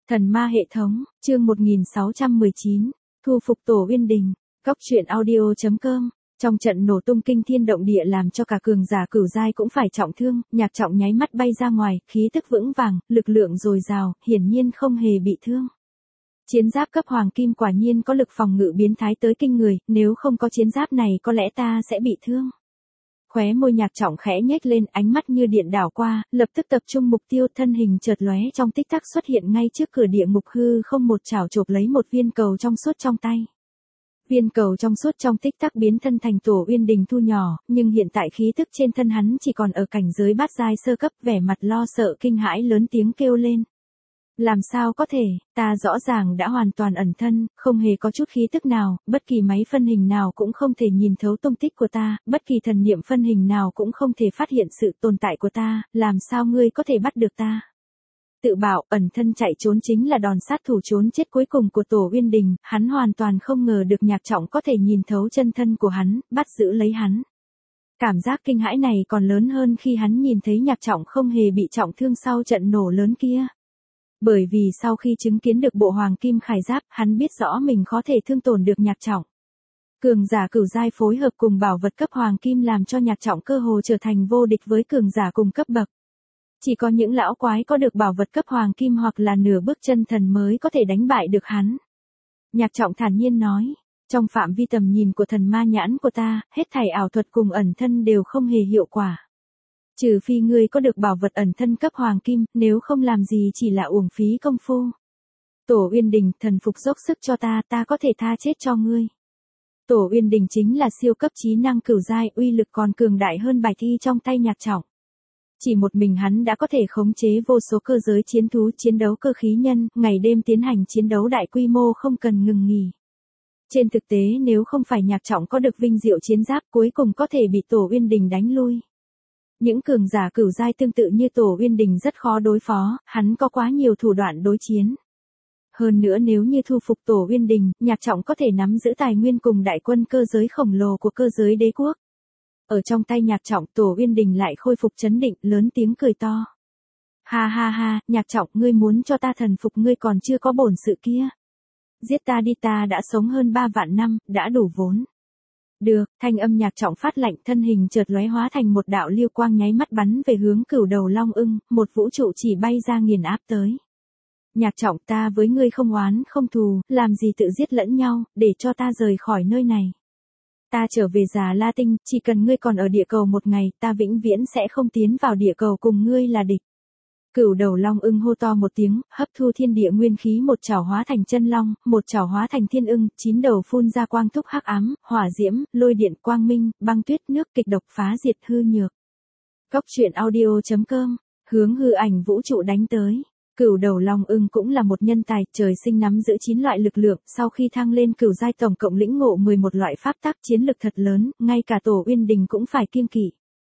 Thần ma hệ thống, chương 1619, thu phục Tổ Uyên Đình, Cóc truyện audio.com. Trong trận nổ tung kinh thiên động địa làm cho cả cường giả cửu giai cũng phải trọng thương, Nhạc Trọng nháy mắt bay ra ngoài, khí tức vững vàng, lực lượng dồi dào, hiển nhiên không hề bị thương. Chiến giáp cấp hoàng kim quả nhiên có lực phòng ngự biến thái tới kinh người, nếu không có chiến giáp này có lẽ ta sẽ bị thương. Khóe môi Nhạc Trọng khẽ nhếch lên, ánh mắt như điện đảo qua, lập tức tập trung mục tiêu, thân hình chợt lóe trong tích tắc xuất hiện ngay trước cửa địa ngục hư không, một chảo chộp lấy một viên cầu trong suốt trong tay. Viên cầu trong suốt trong tích tắc biến thân thành Tổ Uyên Đình thu nhỏ, nhưng hiện tại khí tức trên thân hắn chỉ còn ở cảnh giới bát giai sơ cấp, vẻ mặt lo sợ kinh hãi lớn tiếng kêu lên. Làm sao có thể, ta rõ ràng đã hoàn toàn ẩn thân, không hề có chút khí tức nào, bất kỳ máy phân hình nào cũng không thể nhìn thấu tung tích của ta, bất kỳ thần niệm phân hình nào cũng không thể phát hiện sự tồn tại của ta, làm sao ngươi có thể bắt được ta? Tự bảo ẩn thân chạy trốn chính là đòn sát thủ trốn chết cuối cùng của Tổ Uyên Đình, hắn hoàn toàn không ngờ được Nhạc Trọng có thể nhìn thấu chân thân của hắn, bắt giữ lấy hắn. Cảm giác kinh hãi này còn lớn hơn khi hắn nhìn thấy Nhạc Trọng không hề bị trọng thương sau trận nổ lớn kia. Bởi vì sau khi chứng kiến được bộ hoàng kim khải giáp, hắn biết rõ mình có thể thương tổn được Nhạc Trọng. Cường giả cửu giai phối hợp cùng bảo vật cấp hoàng kim làm cho Nhạc Trọng cơ hồ trở thành vô địch với cường giả cùng cấp bậc. Chỉ có những lão quái có được bảo vật cấp hoàng kim hoặc là nửa bước chân thần mới có thể đánh bại được hắn. Nhạc Trọng thản nhiên nói, trong phạm vi tầm nhìn của thần ma nhãn của ta, hết thảy ảo thuật cùng ẩn thân đều không hề hiệu quả. Trừ phi ngươi có được bảo vật ẩn thân cấp hoàng kim, nếu không làm gì chỉ là uổng phí công phu. Tổ Uyên Đình, thần phục dốc sức cho ta, ta có thể tha chết cho ngươi. Tổ Uyên Đình chính là siêu cấp trí năng cửu giai, uy lực còn cường đại hơn bài thi trong tay Nhạc Trọng. Chỉ một mình hắn đã có thể khống chế vô số cơ giới chiến thú, chiến đấu cơ khí nhân, ngày đêm tiến hành chiến đấu đại quy mô không cần ngừng nghỉ. Trên thực tế nếu không phải Nhạc Trọng có được vinh diệu chiến giáp, cuối cùng có thể bị Tổ Uyên Đình đánh lui. Những cường giả cửu giai tương tự như Tổ Uyên Đình rất khó đối phó, hắn có quá nhiều thủ đoạn đối chiến. Hơn nữa nếu như thu phục Tổ Uyên Đình, Nhạc Trọng có thể nắm giữ tài nguyên cùng đại quân cơ giới khổng lồ của cơ giới đế quốc. Ở trong tay Nhạc Trọng, Tổ Uyên Đình lại khôi phục trấn định, lớn tiếng cười to. Ha ha ha, Nhạc Trọng, ngươi muốn cho ta thần phục ngươi còn chưa có bổn sự kia. Giết ta đi, ta đã sống hơn 3 vạn năm, đã đủ vốn. Được, thanh âm Nhạc Trọng phát lạnh, thân hình chợt lóe hóa thành một đạo lưu quang nháy mắt bắn về hướng Cửu Đầu Long Ưng, một vũ trụ chỉ bay ra nghiền áp tới. Nhạc Trọng, ta với ngươi không oán không thù, làm gì tự giết lẫn nhau, để cho ta rời khỏi nơi này. Ta trở về Già La Tinh, chỉ cần ngươi còn ở địa cầu một ngày, ta vĩnh viễn sẽ không tiến vào địa cầu cùng ngươi là địch. Cửu Đầu Long Ưng hô to một tiếng, hấp thu thiên địa nguyên khí, một chảo hóa thành chân long, một chảo hóa thành thiên ưng, 9 đầu phun ra quang thúc hắc ám, hỏa diễm, lôi điện, quang minh, băng tuyết, nước, kịch độc phá diệt hư nhược. Cóc truyện audio.com, hướng hư ảnh vũ trụ đánh tới. Cửu Đầu Long Ưng cũng là một nhân tài, trời sinh nắm giữ 9 loại lực lượng, sau khi thăng lên cửu giai tổng cộng lĩnh ngộ 11 loại pháp tắc, chiến lực thật lớn, ngay cả Tổ Uyên Đình cũng phải kiêng kỵ.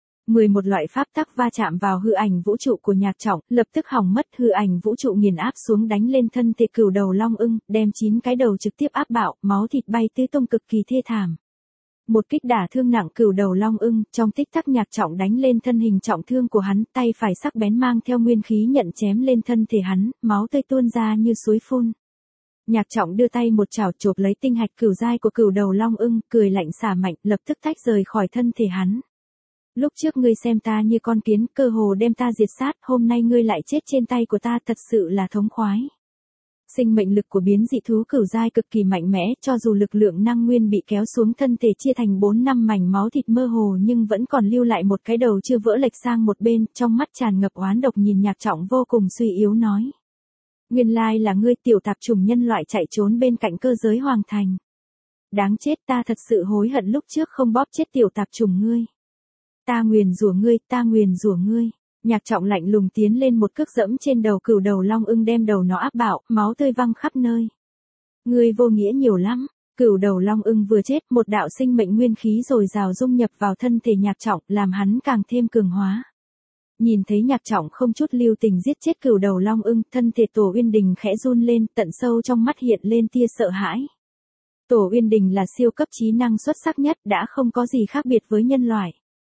11 loại pháp tắc va chạm vào hư ảnh vũ trụ của Nhạc Trọng, lập tức hỏng mất, hư ảnh vũ trụ nghiền áp xuống đánh lên thân thể Cửu Đầu Long Ưng, đem 9 cái đầu trực tiếp áp bạo, máu thịt bay tứ tung cực kỳ thê thảm. Một kích đả thương nặng Cửu Đầu Long Ưng, trong tích tắc Nhạc Trọng đánh lên thân hình trọng thương của hắn, tay phải sắc bén mang theo nguyên khí nhận chém lên thân thể hắn, máu tươi tuôn ra như suối phun. Nhạc Trọng đưa tay một chảo chộp lấy tinh hạch cửu giai của Cửu Đầu Long Ưng, cười lạnh xả mạnh, lập tức tách rời khỏi thân thể hắn. Lúc trước ngươi xem ta như con kiến, cơ hồ đem ta diệt sát, hôm nay ngươi lại chết trên tay của ta, thật sự là thống khoái. Sinh mệnh lực của biến dị thú cửu giai cực kỳ mạnh mẽ, cho dù lực lượng năng nguyên bị kéo xuống thân thể chia thành 4-5 mảnh máu thịt mơ hồ nhưng vẫn còn lưu lại một cái đầu chưa vỡ lệch sang một bên, trong mắt tràn ngập oán độc nhìn Nhạc Trọng vô cùng suy yếu nói. Nguyên lai là ngươi, tiểu tạp chủng nhân loại chạy trốn bên cạnh cơ giới hoàng thành. Đáng chết, ta thật sự hối hận lúc trước không bóp chết tiểu tạp chủng ngươi. Ta nguyền rủa ngươi, ta nguyền rủa ngươi. Nhạc Trọng lạnh lùng tiến lên một cước dẫm trên đầu Cửu Đầu Long Ưng đem đầu nó áp bạo, máu tươi văng khắp nơi. Ngươi vô nghĩa nhiều lắm. Cửu Đầu Long Ưng vừa chết, một đạo sinh mệnh nguyên khí dồi dào dung nhập vào thân thể Nhạc Trọng, làm hắn càng thêm cường hóa. Nhìn thấy Nhạc Trọng không chút lưu tình giết chết Cửu Đầu Long Ưng, thân thể Tổ Uyên Đình khẽ run lên, tận sâu trong mắt hiện lên tia sợ hãi. Tổ Uyên Đình là siêu cấp trí năng xuất sắc nhất, đã không có gì khác biệt với nhân loại.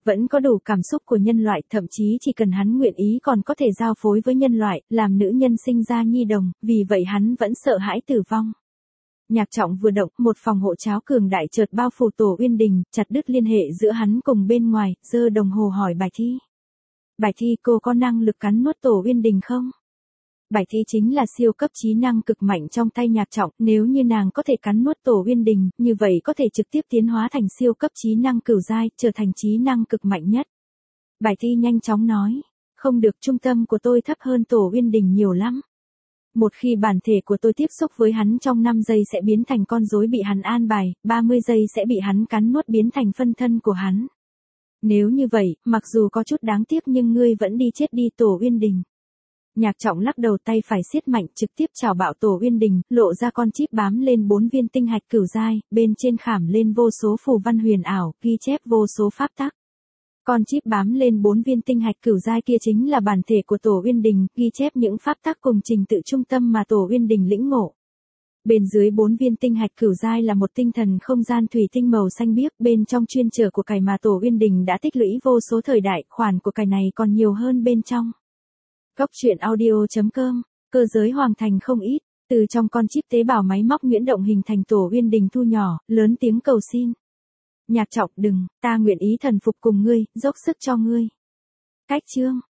Vẫn có đủ cảm xúc của nhân loại, thậm chí chỉ cần hắn nguyện ý còn có thể giao phối với nhân loại, làm nữ nhân sinh ra nhi đồng, vì vậy hắn vẫn sợ hãi tử vong. Nhạc Trọng vừa động, một phòng hộ cháo cường đại chợt bao phủ Tổ Uyên Đình, chặt đứt liên hệ giữa hắn cùng bên ngoài, giơ đồng hồ hỏi Bạch Thi. Bạch Thi, cô có năng lực cắn nuốt Tổ Uyên Đình không? Bạch Thi chính là siêu cấp trí năng cực mạnh trong tay Nhạc Trọng, nếu như nàng có thể cắn nuốt Tổ Uyên Đình, như vậy có thể trực tiếp tiến hóa thành siêu cấp trí năng cửu giai, trở thành trí năng cực mạnh nhất. Bạch Thi nhanh chóng nói, không được, trung tâm của tôi thấp hơn Tổ Uyên Đình nhiều lắm. Một khi bản thể của tôi tiếp xúc với hắn trong 5 giây sẽ biến thành con rối bị hắn an bài, 30 giây sẽ bị hắn cắn nuốt biến thành phân thân của hắn. Nếu như vậy, mặc dù có chút đáng tiếc nhưng ngươi vẫn đi chết đi Tổ Uyên Đình. Nhạc Trọng lắc đầu, tay phải siết mạnh trực tiếp chảo bạo Tổ Uyên Đình, lộ ra con chip bám lên 4 viên tinh hạch cửu giai, bên trên khảm lên vô số phù văn huyền ảo, ghi chép vô số pháp tắc. Con chip bám lên 4 viên tinh hạch cửu giai kia chính là bản thể của Tổ Uyên Đình, ghi chép những pháp tắc cùng trình tự trung tâm mà Tổ Uyên Đình lĩnh ngộ. Bên dưới 4 viên tinh hạch cửu giai là một tinh thần không gian thủy tinh màu xanh biếc, bên trong chuyên chở của cải mà Tổ Uyên Đình đã tích lũy vô số thời đại, khoản của cải này còn nhiều hơn bên trong. Góc truyện audio.com, cơ giới hoàng thành không ít, từ trong con chip tế bào máy móc nhuyễn động hình thành Tổ Uyên Đình thu nhỏ, lớn tiếng cầu xin. Nhạc Trọng, đừng, ta nguyện ý thần phục cùng ngươi, dốc sức cho ngươi. Cách chương